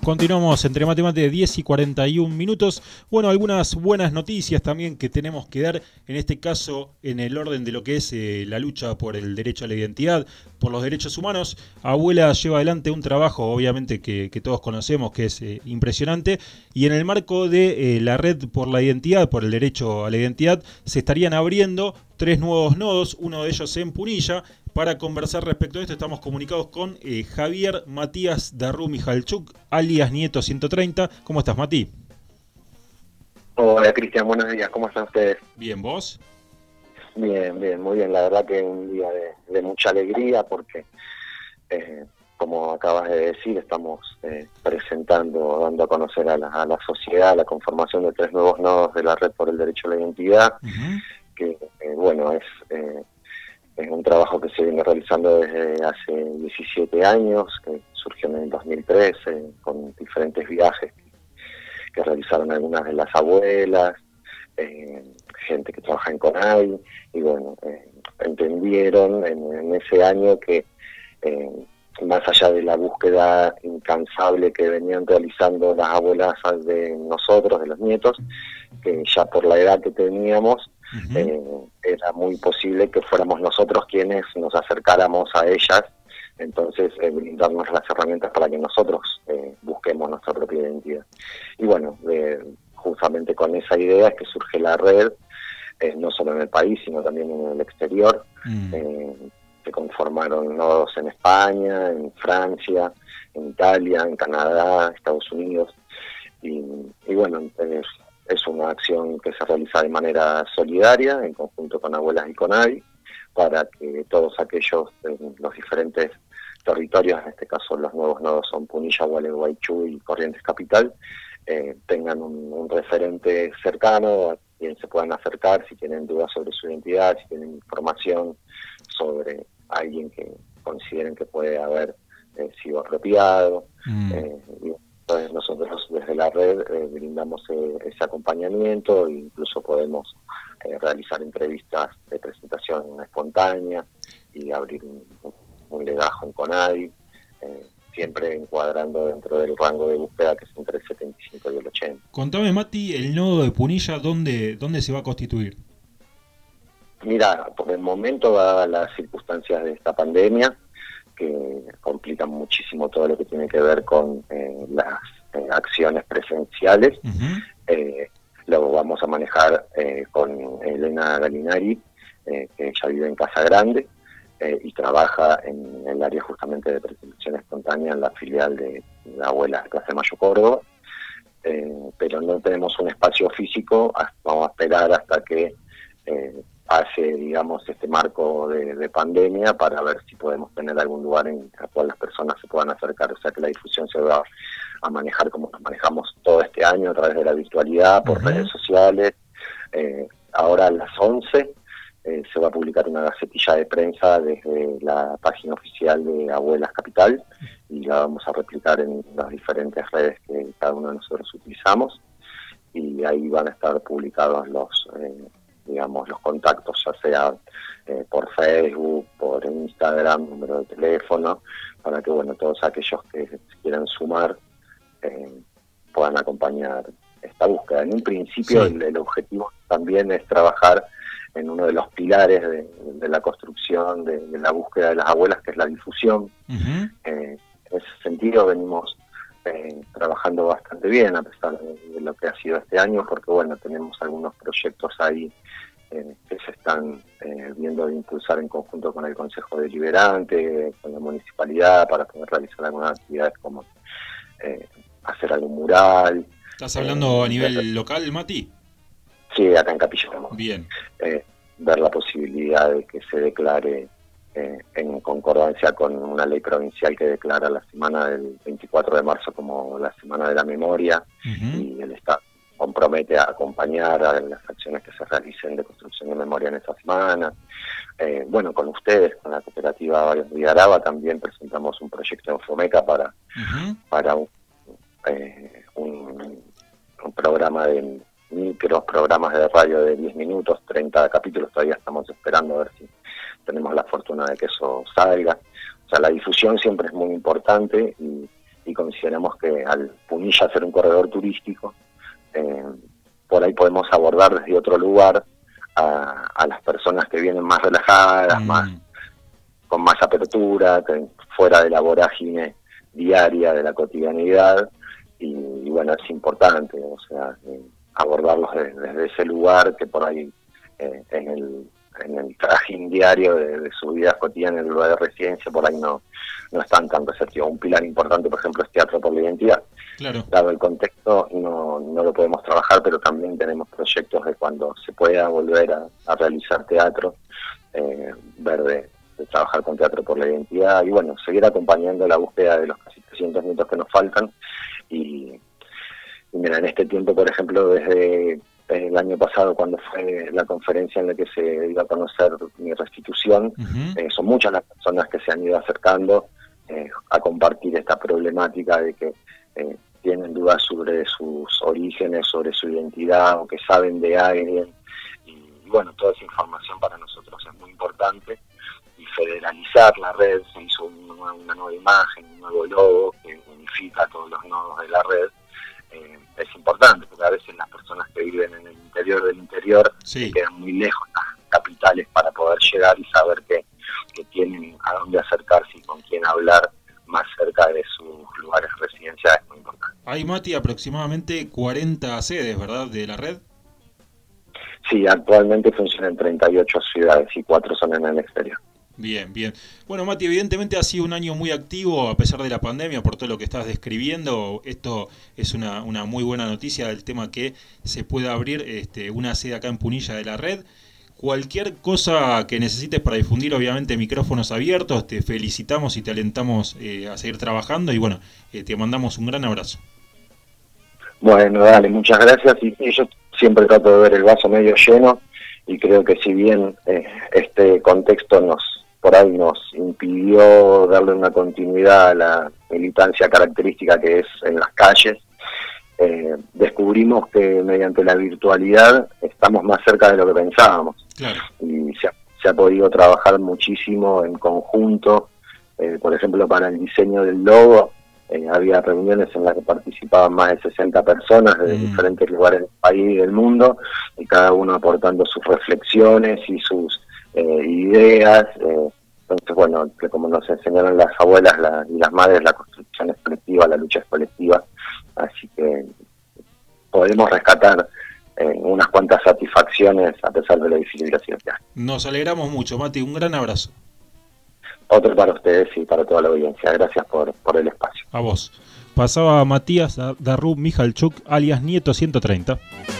Continuamos entre matemáticas 10 y 41 minutos. Bueno, algunas buenas noticias también que tenemos que dar, en este caso en el orden de lo que es la lucha por el derecho a la identidad, por los derechos humanos. Abuela lleva adelante un trabajo, obviamente, que todos conocemos, que es impresionante, y en el marco de la Red por la Identidad, por el derecho a la identidad, se estarían abriendo 3 nuevos nodos, uno de ellos en Punilla. Para conversar respecto a esto estamos comunicados con Javier Matías Darrú Mijalchuk, alias Nieto 130. ¿Cómo estás, Mati? Hola, Cristian, buenos días. ¿Cómo están ustedes? Bien, ¿vos? Bien, bien, muy bien. La verdad que un día de mucha alegría porque, como acabas de decir, estamos presentando, dando a conocer a la sociedad la conformación de 3 nuevos nodos de la Red por el Derecho a la Identidad, que, bueno, es un trabajo que se viene realizando desde hace 17 años, que surgió en el 2013, con diferentes viajes que realizaron algunas de las abuelas, gente que trabaja en CONADI, y bueno, entendieron en ese año que más allá de la búsqueda incansable que venían realizando las abuelas de nosotros, de los nietos, que ya por la edad que teníamos, era muy posible que fuéramos nosotros quienes nos acercáramos a ellas, entonces brindarnos las herramientas para que nosotros busquemos nuestra propia identidad. Y bueno, justamente con esa idea es que surge la red, no solo en el país, sino también en el exterior. Se conformaron nodos en España, en Francia, en Italia, en Canadá, Estados Unidos, y bueno, es una acción que se realiza de manera solidaria, en conjunto con Abuelas y CONADI, para que todos aquellos en los diferentes territorios, en este caso los nuevos nodos son Punilla, Gualeguaychú y Corrientes Capital, tengan un referente cercano a quien se puedan acercar si tienen dudas sobre su identidad, si tienen información sobre alguien que consideren que puede haber sido apropiado. Entonces nosotros desde la red brindamos ese acompañamiento, e incluso podemos realizar entrevistas de presentación espontánea y abrir un legajo en CONADI, siempre encuadrando dentro del rango de búsqueda que es entre el 75 y el 80. Contame, Mati, el nodo de Punilla, ¿dónde se va a constituir? Mira, por el momento, dadas las circunstancias de esta pandemia, que complican muchísimo todo lo que tiene que ver con las acciones presenciales, lo vamos a manejar con Elena Galinari, que ella vive en Casa Grande, y trabaja en el área justamente de presentación espontánea en la filial de la Abuela de Plaza de Mayo, Córdoba, pero no tenemos un espacio físico. Vamos a esperar hasta que pase, digamos, este marco de pandemia para ver si podemos tener algún lugar en el cual las personas se puedan acercar, o sea que la difusión se va a manejar como nos manejamos todo este año, a través de la virtualidad, por redes sociales. Ahora a las 11 se va a publicar una gacetilla de prensa desde la página oficial de Abuelas Capital, y la vamos a replicar en las diferentes redes que cada uno de nosotros utilizamos, y ahí van a estar publicados los contactos, ya sea por Facebook, por Instagram, número de teléfono, para que bueno, todos aquellos que quieran sumar puedan acompañar esta búsqueda. En un principio, sí, el objetivo también es trabajar en uno de los pilares de la construcción de la búsqueda de las abuelas, que es la difusión. En ese sentido venimos trabajando bastante bien, a pesar de lo que ha sido este año, porque bueno, tenemos algunos proyectos ahí que se están viendo de impulsar en conjunto con el Consejo Deliberante, con la Municipalidad, para poder realizar algunas actividades como hacer algún mural. ¿Estás hablando a nivel local, Mati? Sí, acá en Capilla Grande. Bien. Ver la posibilidad de que se declare en concordancia con una ley provincial que declara la semana del 24 de marzo como la Semana de la Memoria, y el Estado compromete a acompañar a las acciones que se realicen de construcción de memoria en esa semana. Bueno, con ustedes, con la cooperativa Vigaraba, también presentamos un proyecto en Fomeca para un programa de programas de radio de 10 minutos, 30 capítulos. Todavía estamos esperando a ver si tenemos la fortuna de que eso salga. O sea, la difusión siempre es muy importante, y consideramos que al Punilla ser un corredor turístico, por ahí podemos abordar desde otro lugar a las personas que vienen más relajadas, con más apertura, fuera de la vorágine diaria de la cotidianidad, y bueno, es importante, o sea, abordarlos desde ese lugar que por ahí en el trajín diario de su vida cotidiana en el lugar de residencia por ahí no están tan receptivos. Un pilar importante, por ejemplo, es Teatro por la Identidad. Claro. Dado el contexto, no lo podemos trabajar, pero también tenemos proyectos de cuando se pueda volver a realizar teatro, ver de trabajar con Teatro por la Identidad y bueno, seguir acompañando la búsqueda de los casi 300 nietos que nos faltan. Y mira, en este tiempo, por ejemplo, desde el año pasado, cuando fue la conferencia en la que se iba a conocer mi restitución, son muchas las personas que se han ido acercando a compartir esta problemática de que tienen dudas sobre sus orígenes, sobre su identidad, o que saben de alguien, y bueno, toda esa información para nosotros es muy importante, y federalizar la red, se hizo una nueva imagen, un nuevo logo que unifica a todos los nodos de la red. Es importante, porque a veces las personas que viven en el interior del interior quedan muy lejos las capitales para poder llegar y saber que tienen a dónde acercarse y con quién hablar más cerca de sus lugares residenciales, es muy importante. Hay, Mati, aproximadamente 40 sedes, ¿verdad?, de la red. Sí, actualmente funcionan en 38 ciudades y 4 son en el exterior. Bien, bien. Bueno, Mati, evidentemente ha sido un año muy activo a pesar de la pandemia, por todo lo que estás describiendo. Esto es una muy buena noticia del tema que se pueda abrir una sede acá en Punilla de la red. Cualquier cosa que necesites para difundir, obviamente, micrófonos abiertos. Te felicitamos y te alentamos a seguir trabajando y bueno, te mandamos un gran abrazo. Bueno, dale, muchas gracias. Y yo siempre trato de ver el vaso medio lleno y creo que si bien este contexto por ahí nos impidió darle una continuidad a la militancia característica que es en las calles, descubrimos que mediante la virtualidad estamos más cerca de lo que pensábamos. Claro. Y se ha podido trabajar muchísimo en conjunto, por ejemplo, para el diseño del logo. Había reuniones en las que participaban más de 60 personas de diferentes lugares del país y del mundo, y cada uno aportando sus reflexiones y sus ideas. Entonces, bueno, que como nos enseñaron las abuelas y las madres, la construcción es colectiva, la lucha es colectiva, así que podemos rescatar unas cuantas satisfacciones a pesar de la difícil situación que hay. Nos alegramos mucho, Mati, un gran abrazo. Otro para ustedes y para toda la audiencia. Gracias por el espacio. A vos. Pasaba Matías Darrub Michalchuk, alias Nieto 130.